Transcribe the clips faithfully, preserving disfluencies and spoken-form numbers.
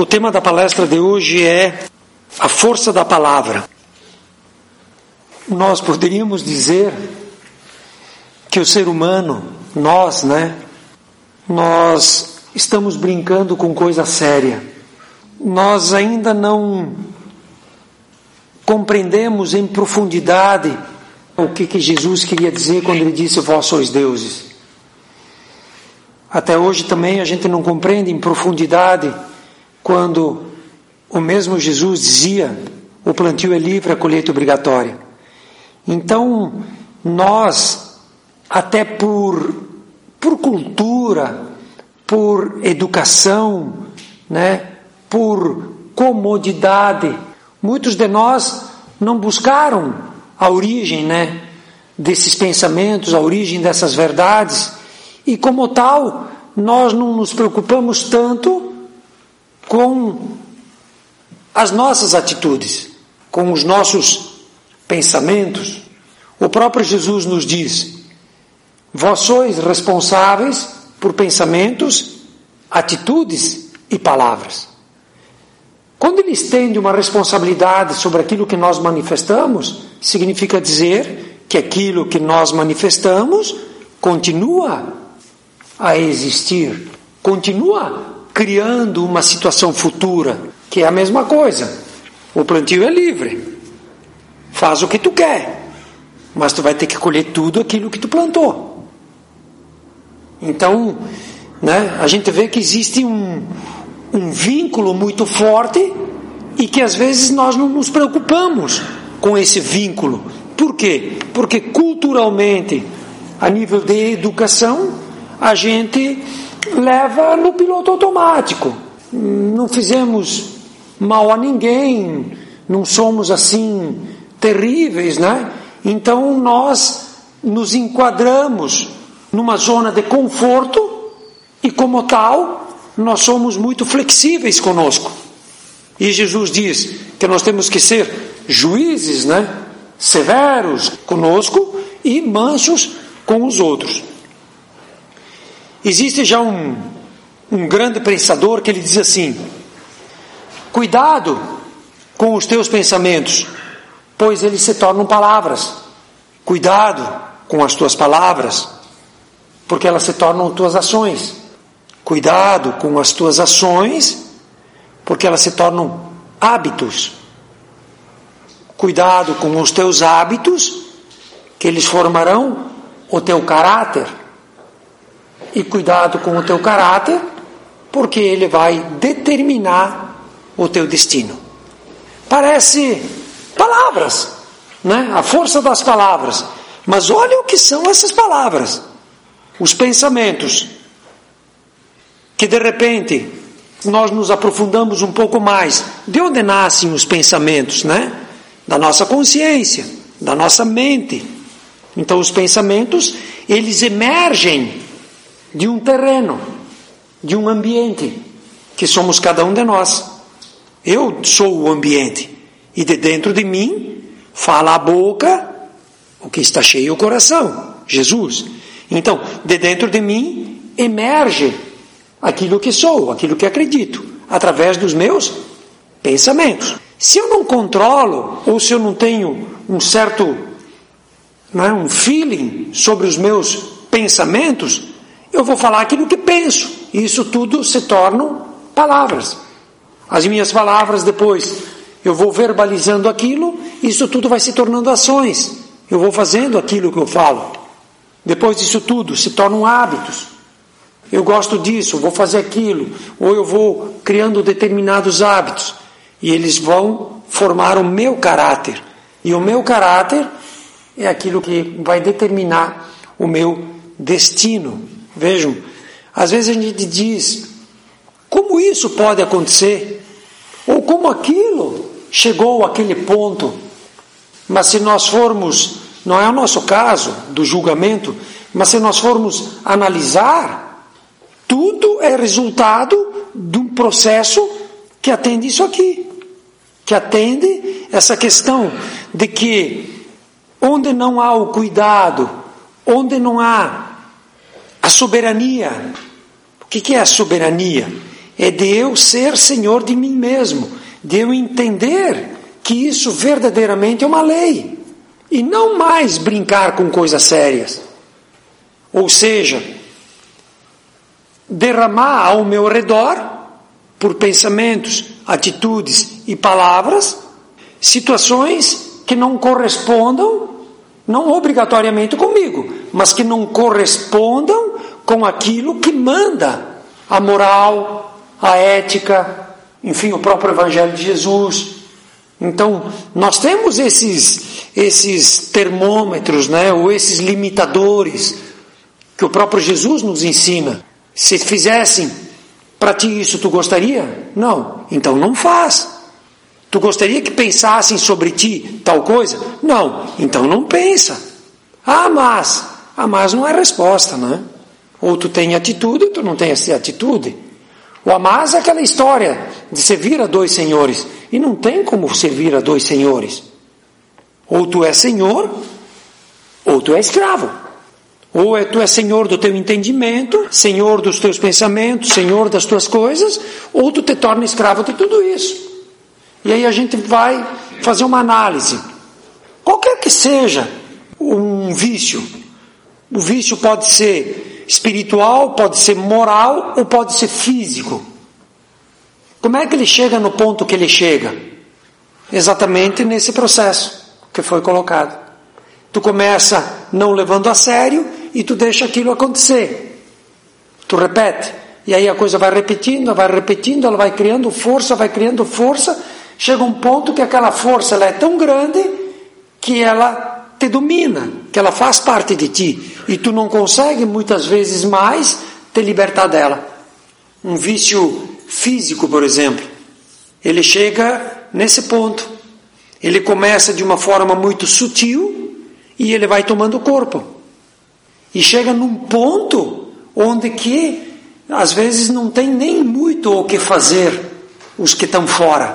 O tema da palestra de hoje é a força da palavra. Nós poderíamos dizer que o ser humano, nós, né, nós estamos brincando com coisa séria. Nós ainda não compreendemos em profundidade o que, que Jesus queria dizer quando ele disse: vós sois deuses. Até hoje também a gente não compreende em profundidade quando o mesmo Jesus dizia: o plantio é livre, a colheita é obrigatória. Então, nós, até por, por cultura, por educação, né, por comodidade, muitos de nós não buscaram a origem, né, desses pensamentos, a origem dessas verdades, e como tal, nós não nos preocupamos tanto com as nossas atitudes, com os nossos pensamentos. O próprio Jesus nos diz: vós sois responsáveis por pensamentos, atitudes e palavras. Quando ele estende uma responsabilidade sobre aquilo que nós manifestamos, significa dizer que aquilo que nós manifestamos continua a existir, continua criando uma situação futura, que é a mesma coisa. O plantio é livre, faz o que tu quer, mas tu vai ter que colher tudo aquilo que tu plantou. Então, né, a gente vê que existe um, um vínculo muito forte e que às vezes nós não nos preocupamos com esse vínculo. Por quê? Porque culturalmente, a nível de educação, a gente leva no piloto automático. Não fizemos mal a ninguém, não somos assim terríveis, né? Então nós nos enquadramos numa zona de conforto e, como tal, nós somos muito flexíveis conosco. E Jesus diz que nós temos que ser juízes, né? Severos conosco e mansos com os outros. Existe já um, um grande pensador que ele diz assim: cuidado com os teus pensamentos, pois eles se tornam palavras. Cuidado com as tuas palavras, porque elas se tornam tuas ações. Cuidado com as tuas ações, porque elas se tornam hábitos. Cuidado com os teus hábitos, que eles formarão o teu caráter. E cuidado com o teu caráter, porque ele vai determinar o teu destino. Parece palavras, né? A força das palavras. Mas olha o que são essas palavras. Os pensamentos. Que de repente nós nos aprofundamos um pouco mais. De onde nascem os pensamentos, né? Da nossa consciência, da nossa mente. Então os pensamentos, eles emergem de um terreno, de um ambiente, que somos cada um de nós. Eu sou o ambiente, e de dentro de mim fala a boca o que está cheio o coração, Jesus. Então, de dentro de mim emerge aquilo que sou, aquilo que acredito, através dos meus pensamentos. Se eu não controlo, ou se eu não tenho um certo, não é, um feeling sobre os meus pensamentos, eu vou falar aquilo que penso, e isso tudo se tornam palavras. As minhas palavras, depois eu vou verbalizando aquilo, isso tudo vai se tornando ações. Eu vou fazendo aquilo que eu falo. Depois disso tudo se tornam hábitos. Eu gosto disso, vou fazer aquilo, ou eu vou criando determinados hábitos, e eles vão formar o meu caráter. E o meu caráter é aquilo que vai determinar o meu destino. Vejam, às vezes a gente diz: como isso pode acontecer? Ou como aquilo chegou àquele ponto? Mas se nós formos, não é o nosso caso do julgamento, mas se nós formos analisar, tudo é resultado de um processo que atende isso aqui, que atende essa questão de que onde não há o cuidado, onde não há a soberania. O que é a soberania? é de eu ser senhor de mim mesmo, de eu entender que isso verdadeiramente é uma lei, e não mais brincar com coisas sérias. Ou seja, derramar ao meu redor, por pensamentos, atitudes e palavras, situações que não correspondam, não obrigatoriamente comigo, mas que não correspondam com aquilo que manda a moral, a ética, enfim, o próprio Evangelho de Jesus. Então, nós temos esses, esses termômetros, né, ou esses limitadores que o próprio Jesus nos ensina. Se fizessem para ti isso, tu gostaria? Não. Então não faz. Tu gostaria que pensassem sobre ti tal coisa? Não. Então não pensa. Ah, mas. Ah, mas não é resposta, né? Ou tu tem atitude, ou tu não tem essa atitude. O amás é aquela história de servir a dois senhores. E não tem como servir a dois senhores. Ou tu és senhor, ou tu és escravo. Ou é, tu és senhor do teu entendimento, senhor dos teus pensamentos, senhor das tuas coisas, ou tu te torna escravo de tudo isso. E aí a gente vai fazer uma análise. Qualquer que seja um vício, o vício pode ser espiritual, pode ser moral ou pode ser físico. Como é que ele chega no ponto que ele chega? Exatamente nesse processo que foi colocado. Tu começa não levando a sério e tu deixa aquilo acontecer. Tu repete. E aí a coisa vai repetindo, vai repetindo, ela vai criando força, vai criando força. Chega um ponto que aquela força ela é tão grande que ela te domina, que ela faz parte de ti. E tu não consegue muitas vezes mais te libertar dela. Um vício físico, por exemplo, ele chega nesse ponto. Ele começa de uma forma muito sutil e ele vai tomando corpo. E chega num ponto onde que, às vezes, não tem nem muito o que fazer os que estão fora.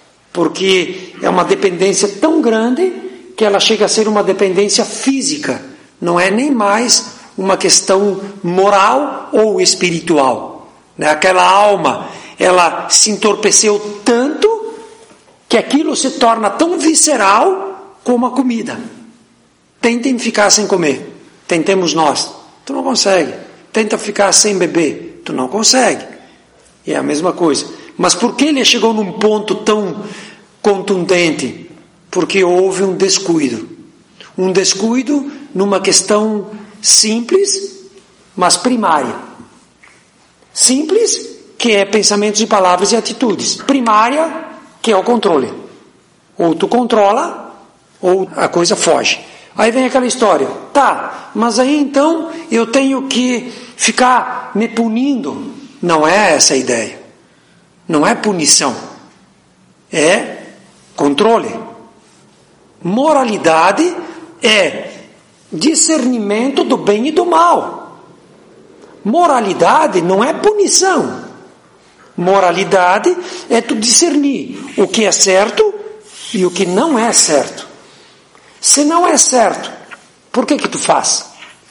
Porque é uma dependência tão grande que ela chega a ser uma dependência física. Não é nem mais uma questão moral ou espiritual. Aquela alma, ela se entorpeceu tanto que aquilo se torna tão visceral como a comida. Tentem ficar sem comer. Tentemos nós. Tu não consegue. Tenta ficar sem beber. Tu não consegue. E é a mesma coisa. Mas por que ele chegou num ponto tão contundente? Porque houve um descuido. Um descuido numa questão simples, mas primária. Simples, que é pensamentos e palavras e atitudes. Primária, que é o controle. Ou tu controla, ou a coisa foge. Aí vem aquela história, tá, mas aí então eu tenho que ficar me punindo. Não é essa a ideia. Não é punição. É controle. Moralidade é discernimento do bem e do mal. Moralidade não é punição. Moralidade é tu discernir o que é certo e o que não é certo. Se não é certo, por que que tu faz?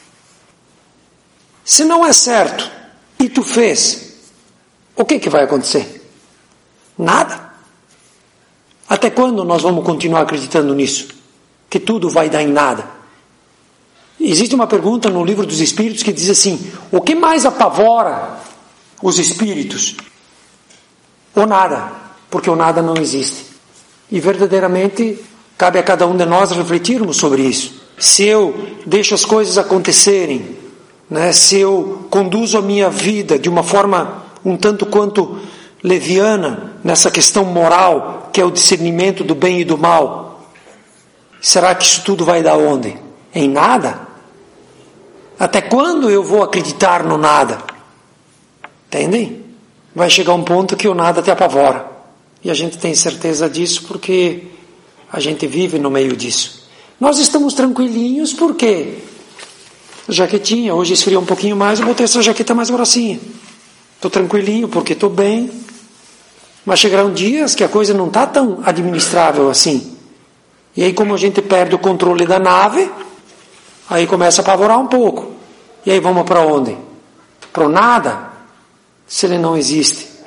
Se não é certo e tu fez, o que que vai acontecer? Nada. Até quando nós vamos continuar acreditando nisso? Que tudo vai dar em nada? Existe uma pergunta no livro dos Espíritos que diz assim: o que mais apavora os espíritos? O nada, porque o nada não existe. E verdadeiramente cabe a cada um de nós refletirmos sobre isso. Se eu deixo as coisas acontecerem, né, se eu conduzo a minha vida de uma forma um tanto quanto leviana, nessa questão moral, que é o discernimento do bem e do mal, será que isso tudo vai dar onde? Em nada? Até quando eu vou acreditar no nada? Entendem? Vai chegar um ponto que o nada te apavora. E a gente tem certeza disso porque a gente vive no meio disso. Nós estamos tranquilinhos porque jaquetinha, hoje esfriou um pouquinho mais, eu botei essa jaqueta mais grossinha. Estou tranquilinho porque estou bem. Mas chegarão dias que a coisa não está tão administrável assim. E aí, como a gente perde o controle da nave, aí começa a apavorar um pouco. E aí vamos para onde? Para o nada? Se ele não existe.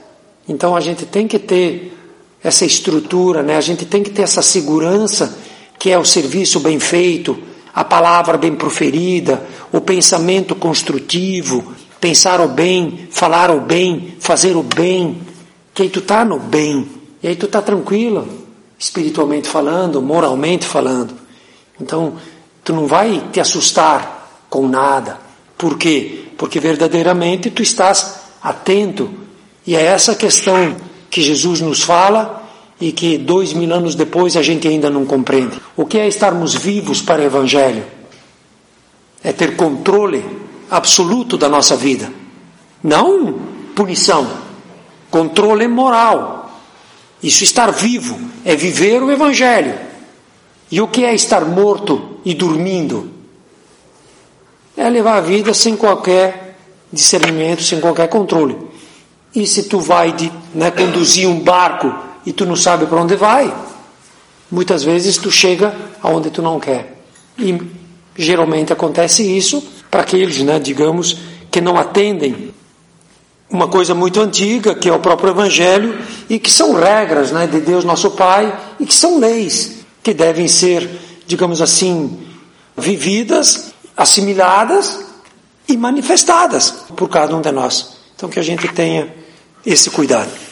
Então a gente tem que ter essa estrutura, né? A gente tem que ter essa segurança que é o serviço bem feito, a palavra bem proferida, o pensamento construtivo, pensar o bem, falar o bem, fazer o bem, que aí tu está no bem, e aí tu está tranquilo, espiritualmente falando, moralmente falando. Então, tu não vai te assustar com nada. Por quê? Porque verdadeiramente tu estás atento, e é essa questão que Jesus nos fala e que dois mil anos depois a gente ainda não compreende. O que é estarmos vivos para o Evangelho? É ter controle absoluto da nossa vida. Não punição. Controle moral. Isso, estar vivo, é viver o Evangelho. E o que é estar morto e dormindo? É levar a vida sem qualquer discernimento, sem qualquer controle. E se tu vai de, né, conduzir um barco e tu não sabe para onde vai, muitas vezes tu chega aonde tu não quer. E geralmente acontece isso para aqueles, né, digamos, que não atendem uma coisa muito antiga, que é o próprio Evangelho, e que são regras, né, de Deus nosso Pai, e que são leis que devem ser, digamos assim, vividas, assimiladas e manifestadas por cada um de nós. Então que a gente tenha esse cuidado.